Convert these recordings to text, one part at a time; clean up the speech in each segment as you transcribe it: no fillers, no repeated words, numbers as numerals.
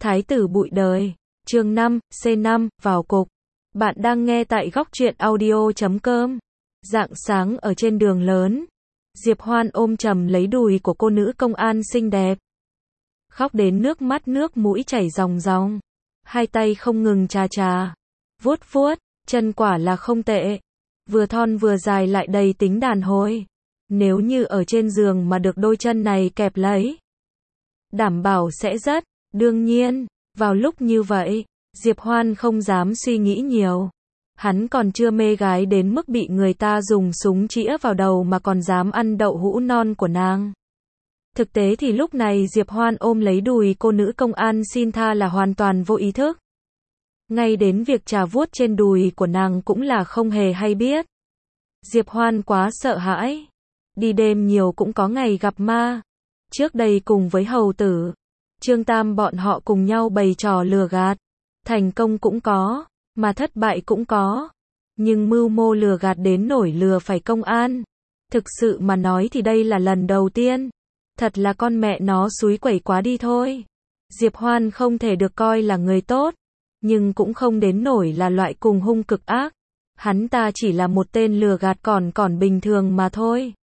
Thái tử bụi đời. Chương 5, C5, vào cục. Bạn đang nghe tại góc truyện audio.com. Rạng sáng ở trên đường lớn, Diệp Hoan ôm chầm lấy đùi của cô nữ công an xinh đẹp. Khóc đến nước mắt nước mũi chảy ròng ròng. Hai tay không ngừng chà chà, vuốt vuốt, chân quả là không tệ. Vừa thon vừa dài lại đầy tính đàn hồi. Nếu như ở trên giường mà được đôi chân này kẹp lấy, đảm bảo sẽ rất, đương nhiên, vào lúc như vậy, Diệp Hoan không dám suy nghĩ nhiều. Hắn còn chưa mê gái đến mức bị người ta dùng súng chĩa vào đầu mà còn dám ăn đậu hũ non của nàng. Thực tế thì lúc này Diệp Hoan ôm lấy đùi cô nữ công an xin tha là hoàn toàn vô ý thức. Ngay đến việc chà vuốt trên đùi của nàng cũng là không hề hay biết. Diệp Hoan quá sợ hãi. Đi đêm nhiều cũng có ngày gặp ma. Trước đây cùng với hầu tử, Trương Tam bọn họ cùng nhau bày trò lừa gạt. Thành công cũng có, mà thất bại cũng có. Nhưng mưu mô lừa gạt đến nổi lừa phải công an. Thực sự mà nói thì đây là lần đầu tiên. Thật là con mẹ nó xúi quẩy quá đi thôi. Diệp Hoan không thể được coi là người tốt, nhưng cũng không đến nổi là loại cùng hung cực ác. Hắn ta chỉ là một tên lừa gạt còn bình thường mà thôi.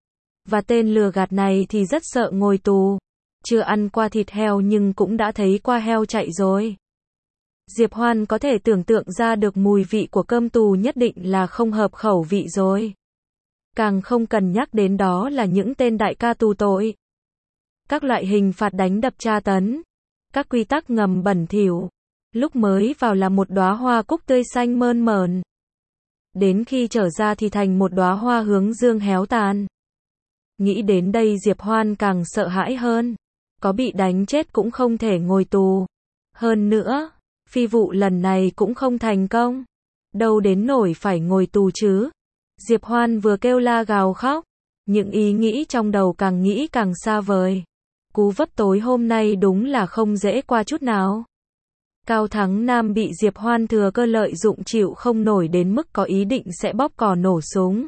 Và tên lừa gạt này thì rất sợ ngồi tù. Chưa ăn qua thịt heo nhưng cũng đã thấy qua heo chạy rồi. Diệp Hoan có thể tưởng tượng ra được mùi vị của cơm tù nhất định là không hợp khẩu vị rồi. Càng không cần nhắc đến đó là những tên đại ca tù tội. Các loại hình phạt đánh đập tra tấn. Các quy tắc ngầm bẩn thỉu. Lúc mới vào là một đóa hoa cúc tươi xanh mơn mởn. Đến khi trở ra thì thành một đóa hoa hướng dương héo tàn. Nghĩ đến đây Diệp Hoan càng sợ hãi hơn. Có bị đánh chết cũng không thể ngồi tù. Hơn nữa, phi vụ lần này cũng không thành công. Đâu đến nổi phải ngồi tù chứ. Diệp Hoan vừa kêu la gào khóc. Những ý nghĩ trong đầu càng nghĩ càng xa vời. Cú vấp tối hôm nay đúng là không dễ qua chút nào. Cao Thắng Nam bị Diệp Hoan thừa cơ lợi dụng chịu không nổi đến mức có ý định sẽ bóp cò nổ súng.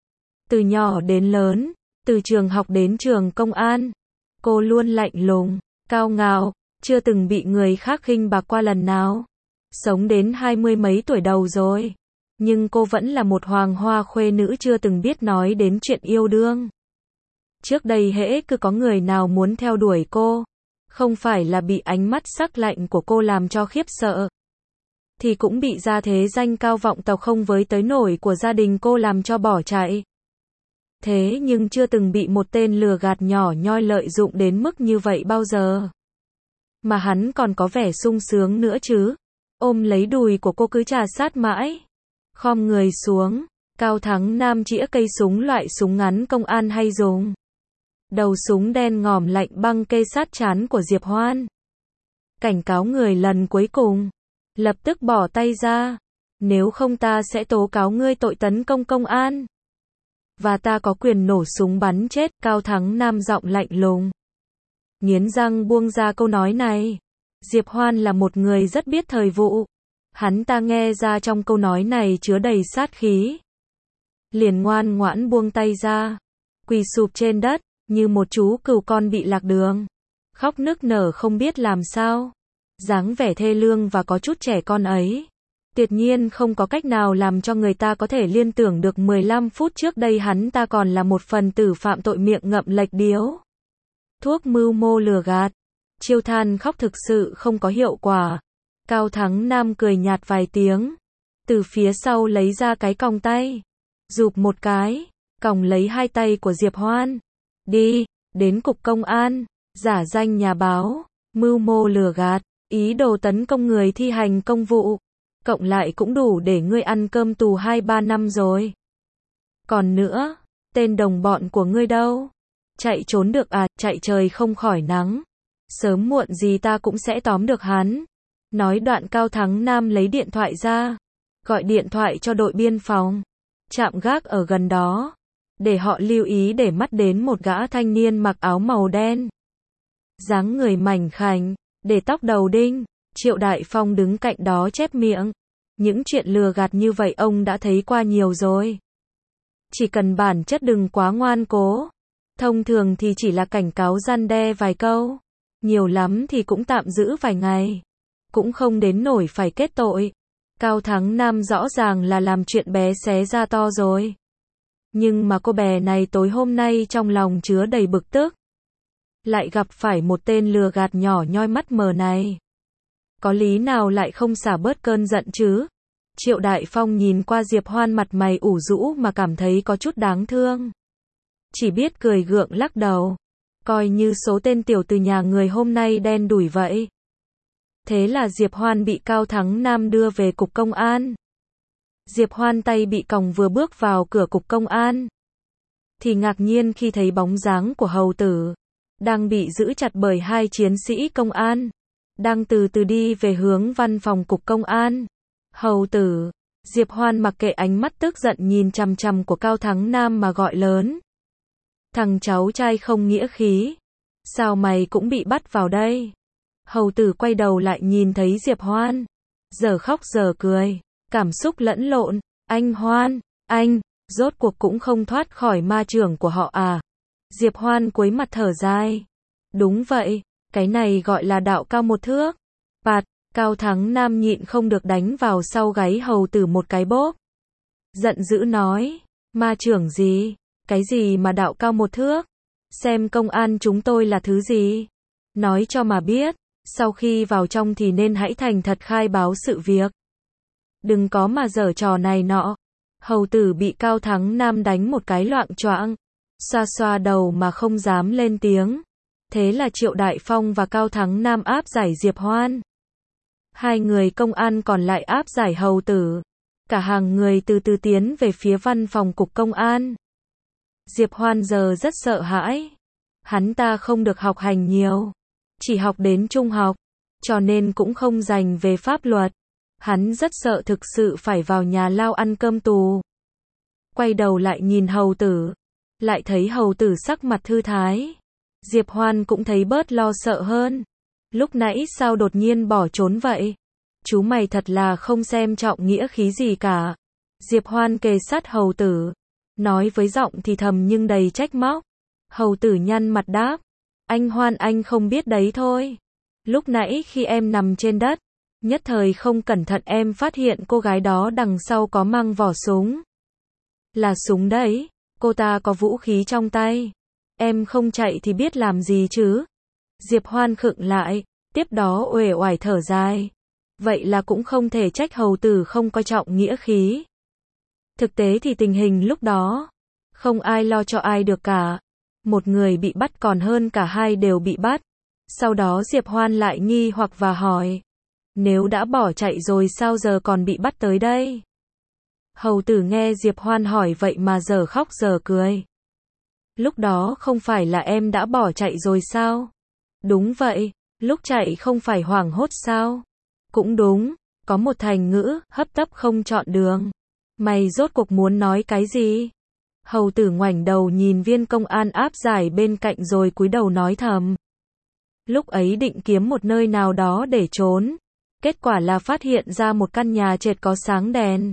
Từ nhỏ đến lớn, từ trường học đến trường công an, cô luôn lạnh lùng, cao ngạo, chưa từng bị người khác khinh bạc qua lần nào. Sống đến 20 mấy tuổi đầu rồi, nhưng cô vẫn là một hoàng hoa khuê nữ chưa từng biết nói đến chuyện yêu đương. Trước đây hễ cứ có người nào muốn theo đuổi cô, không phải là bị ánh mắt sắc lạnh của cô làm cho khiếp sợ, thì cũng bị gia thế danh cao vọng tộc không với tới nổi của gia đình cô làm cho bỏ chạy. Thế nhưng chưa từng bị một tên lừa gạt nhỏ nhoi lợi dụng đến mức như vậy bao giờ. Mà hắn còn có vẻ sung sướng nữa chứ. Ôm lấy đùi của cô cứ trà sát mãi. Khom người xuống, Cao Thắng Nam chĩa cây súng loại súng ngắn công an hay dùng. Đầu súng đen ngòm lạnh băng kê sát trán của Diệp Hoan. Cảnh cáo người lần cuối cùng. Lập tức bỏ tay ra. Nếu không ta sẽ tố cáo ngươi tội tấn công công an. Và ta có quyền nổ súng bắn chết, Cao Thắng Nam giọng lạnh lùng. Nghiến răng buông ra câu nói này. Diệp Hoan là một người rất biết thời vụ. Hắn ta nghe ra trong câu nói này chứa đầy sát khí. Liền ngoan ngoãn buông tay ra. Quỳ sụp trên đất, như một chú cừu con bị lạc đường. Khóc nức nở không biết làm sao. Dáng vẻ thê lương và có chút trẻ con ấy. Tuyệt nhiên không có cách nào làm cho người ta có thể liên tưởng được 15 phút trước đây hắn ta còn là một phần tử phạm tội miệng ngậm lệch điếu. Thuốc mưu mô lừa gạt. Chiêu than khóc thực sự không có hiệu quả. Cao Thắng Nam cười nhạt vài tiếng. Từ phía sau lấy ra cái còng tay. Rụp một cái. Còng lấy hai tay của Diệp Hoan. Đi, đến cục công an. Giả danh nhà báo. Mưu mô lừa gạt. Ý đồ tấn công người thi hành công vụ. Cộng lại cũng đủ để ngươi ăn cơm tù 2-3 năm rồi. Còn nữa, tên đồng bọn của ngươi đâu? Chạy trốn được à, chạy trời không khỏi nắng. Sớm muộn gì ta cũng sẽ tóm được hắn. Nói đoạn Cao Thắng Nam lấy điện thoại ra. Gọi điện thoại cho đội biên phòng. Trạm gác ở gần đó. Để họ lưu ý để mắt đến một gã thanh niên mặc áo màu đen. Dáng người mảnh khảnh, để tóc đầu đinh. Triệu Đại Phong đứng cạnh đó chép miệng. Những chuyện lừa gạt như vậy ông đã thấy qua nhiều rồi. Chỉ cần bản chất đừng quá ngoan cố. Thông thường thì chỉ là cảnh cáo răn đe vài câu. Nhiều lắm thì cũng tạm giữ vài ngày. Cũng không đến nổi phải kết tội. Cao Thắng Nam rõ ràng là làm chuyện bé xé ra to rồi. Nhưng mà cô bé này tối hôm nay trong lòng chứa đầy bực tức. Lại gặp phải một tên lừa gạt nhỏ nhoi mắt mờ này. Có lý nào lại không xả bớt cơn giận chứ? Triệu Đại Phong nhìn qua Diệp Hoan mặt mày ủ rũ mà cảm thấy có chút đáng thương. Chỉ biết cười gượng lắc đầu. Coi như số tên tiểu từ nhà người hôm nay đen đủi vậy. Thế là Diệp Hoan bị Cao Thắng Nam đưa về cục công an. Diệp Hoan tay bị còng vừa bước vào cửa cục công an. Thì ngạc nhiên khi thấy bóng dáng của hầu tử. Đang bị giữ chặt bởi hai chiến sĩ công an. Đang từ từ đi về hướng văn phòng cục công an. Hầu tử. Diệp Hoan mặc kệ ánh mắt tức giận nhìn chằm chằm của Cao Thắng Nam mà gọi lớn. Thằng cháu trai không nghĩa khí. Sao mày cũng bị bắt vào đây? Hầu tử quay đầu lại nhìn thấy Diệp Hoan. Giờ khóc giờ cười. Cảm xúc lẫn lộn. Anh Hoan, anh, rốt cuộc cũng không thoát khỏi ma chưởng của họ à? Diệp Hoan cúi mặt thở dài. Đúng vậy, cái này gọi là đạo cao một thước. Bạt, Cao Thắng Nam nhịn không được đánh vào sau gáy hầu tử một cái bóp. Giận dữ nói, ma chưởng gì? Cái gì mà đạo cao một thước? Xem công an chúng tôi là thứ gì? Nói cho mà biết, sau khi vào trong thì nên hãy thành thật khai báo sự việc. Đừng có mà giở trò này nọ. Hầu tử bị Cao Thắng Nam đánh một cái loạng choạng, xoa xoa đầu mà không dám lên tiếng. Thế là Triệu Đại Phong và Cao Thắng Nam áp giải Diệp Hoan. Hai người công an còn lại áp giải hầu tử. Cả hàng người từ từ tiến về phía văn phòng cục công an. Diệp Hoan giờ rất sợ hãi. Hắn ta không được học hành nhiều, chỉ học đến trung học, cho nên cũng không rành về pháp luật. Hắn rất sợ thực sự phải vào nhà lao ăn cơm tù. Quay đầu lại nhìn hầu tử, lại thấy hầu tử sắc mặt thư thái. Diệp Hoan cũng thấy bớt lo sợ hơn. Lúc nãy sao đột nhiên bỏ trốn vậy? Chú mày thật là không xem trọng nghĩa khí gì cả. Diệp Hoan kề sát hầu tử, nói với giọng thì thầm nhưng đầy trách móc. Hầu tử nhăn mặt đáp, anh Hoan anh không biết đấy thôi. Lúc nãy khi em nằm trên đất, nhất thời không cẩn thận em phát hiện cô gái đó đằng sau có mang vỏ súng. Là súng đấy, cô ta có vũ khí trong tay. Em không chạy thì biết làm gì chứ? Diệp Hoan khựng lại, tiếp đó uể oải thở dài. Vậy là cũng không thể trách hầu tử không coi trọng nghĩa khí. Thực tế thì tình hình lúc đó, không ai lo cho ai được cả. Một người bị bắt còn hơn cả hai đều bị bắt. Sau đó Diệp Hoan lại nghi hoặc và hỏi. Nếu đã bỏ chạy rồi sao giờ còn bị bắt tới đây? Hầu tử nghe Diệp Hoan hỏi vậy mà giờ khóc giờ cười. Lúc đó không phải là em đã bỏ chạy rồi sao? Đúng vậy, lúc chạy không phải hoảng hốt sao? Cũng đúng, có một thành ngữ, hấp tấp không chọn đường. Mày rốt cuộc muốn nói cái gì? Hầu tử ngoảnh đầu nhìn viên công an áp giải bên cạnh rồi cúi đầu nói thầm. Lúc ấy định kiếm một nơi nào đó để trốn. Kết quả là phát hiện ra một căn nhà trệt có sáng đèn.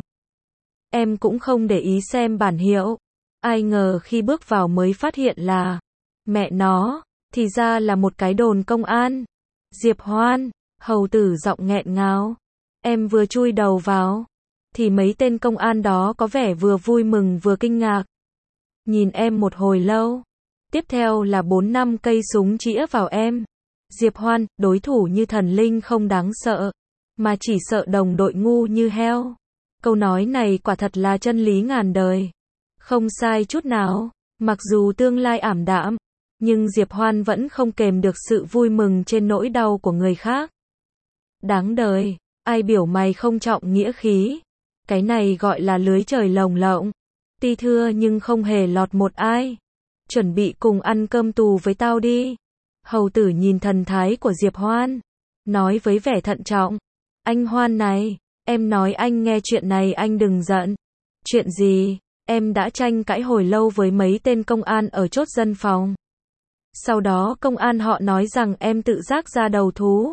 Em cũng không để ý xem bản hiệu. Ai ngờ khi bước vào mới phát hiện là, mẹ nó, thì ra là một cái đồn công an. Diệp Hoan, hầu tử giọng nghẹn ngào. Em vừa chui đầu vào, thì mấy tên công an đó có vẻ vừa vui mừng vừa kinh ngạc. Nhìn em một hồi lâu. Tiếp theo là 4-5 cây súng chĩa vào em. Diệp Hoan, đối thủ như thần linh không đáng sợ, mà chỉ sợ đồng đội ngu như heo. Câu nói này quả thật là chân lý ngàn đời. Không sai chút nào. Mặc dù tương lai ảm đạm, nhưng Diệp Hoan vẫn không kềm được sự vui mừng trên nỗi đau của người khác. Đáng đời, ai biểu mày không trọng nghĩa khí. Cái này gọi là lưới trời lồng lộng. Ti thưa nhưng không hề lọt một ai. Chuẩn bị cùng ăn cơm tù với tao đi. Hầu tử nhìn thần thái của Diệp Hoan, nói với vẻ thận trọng. Anh Hoan này, em nói anh nghe chuyện này anh đừng giận. Chuyện gì? Em đã tranh cãi hồi lâu với mấy tên công an ở chốt dân phòng. Sau đó công an họ nói rằng em tự giác ra đầu thú.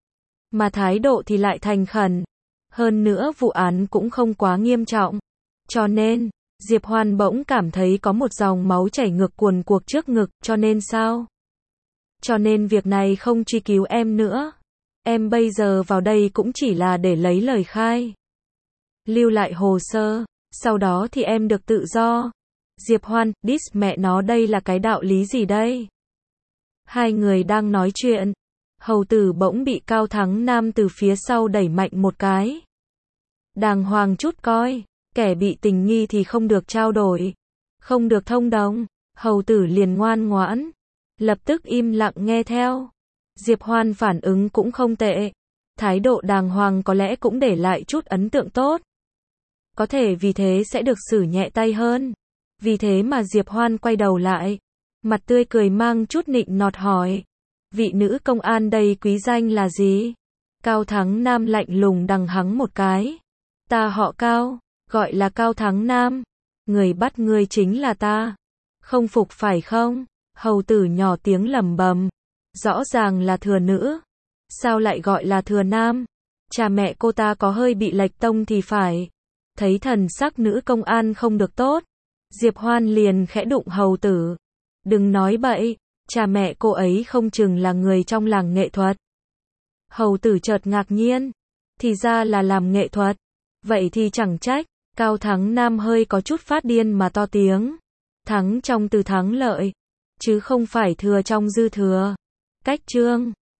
Mà thái độ thì lại thành khẩn. Hơn nữa vụ án cũng không quá nghiêm trọng. Cho nên, Diệp Hoan bỗng cảm thấy có một dòng máu chảy ngược cuồn cuộn trước ngực, cho nên sao? cho nên việc này không truy cứu em nữa. Em bây giờ vào đây cũng chỉ là để lấy lời khai, lưu lại hồ sơ, sau đó thì em được tự do. Diệp Hoan, mẹ nó đây là cái đạo lý gì đây? Hai người đang nói chuyện, hầu tử bỗng bị Cao Thắng Nam từ phía sau đẩy mạnh một cái. Đàng hoàng chút coi, kẻ bị tình nghi thì không được trao đổi, không được thông đồng. Hầu tử liền ngoan ngoãn, lập tức im lặng nghe theo. Diệp Hoan phản ứng cũng không tệ, thái độ đàng hoàng có lẽ cũng để lại chút ấn tượng tốt. Có thể vì thế sẽ được xử nhẹ tay hơn. Vì thế mà Diệp Hoan quay đầu lại, mặt tươi cười mang chút nịnh nọt hỏi, vị nữ công an đây quý danh là gì? Cao Thắng Nam lạnh lùng đằng hắng một cái, ta họ Cao, gọi là Cao Thắng Nam, người bắt ngươi chính là ta, không phục phải không? Hầu tử nhỏ tiếng lẩm bẩm, rõ ràng là thừa nữ, sao lại gọi là thừa nam? Cha mẹ cô ta có hơi bị lệch tông thì phải. Thấy thần sắc nữ công an không được tốt, Diệp Hoan liền khẽ đụng hầu tử. Đừng nói bậy, cha mẹ cô ấy không chừng là người trong làng nghệ thuật. Hầu tử chợt ngạc nhiên, thì ra là làm nghệ thuật. Vậy thì chẳng trách. Cao Thắng Nam hơi có chút phát điên mà to tiếng. Thắng trong từ thắng lợi, chứ không phải thừa trong dư thừa. Cách chương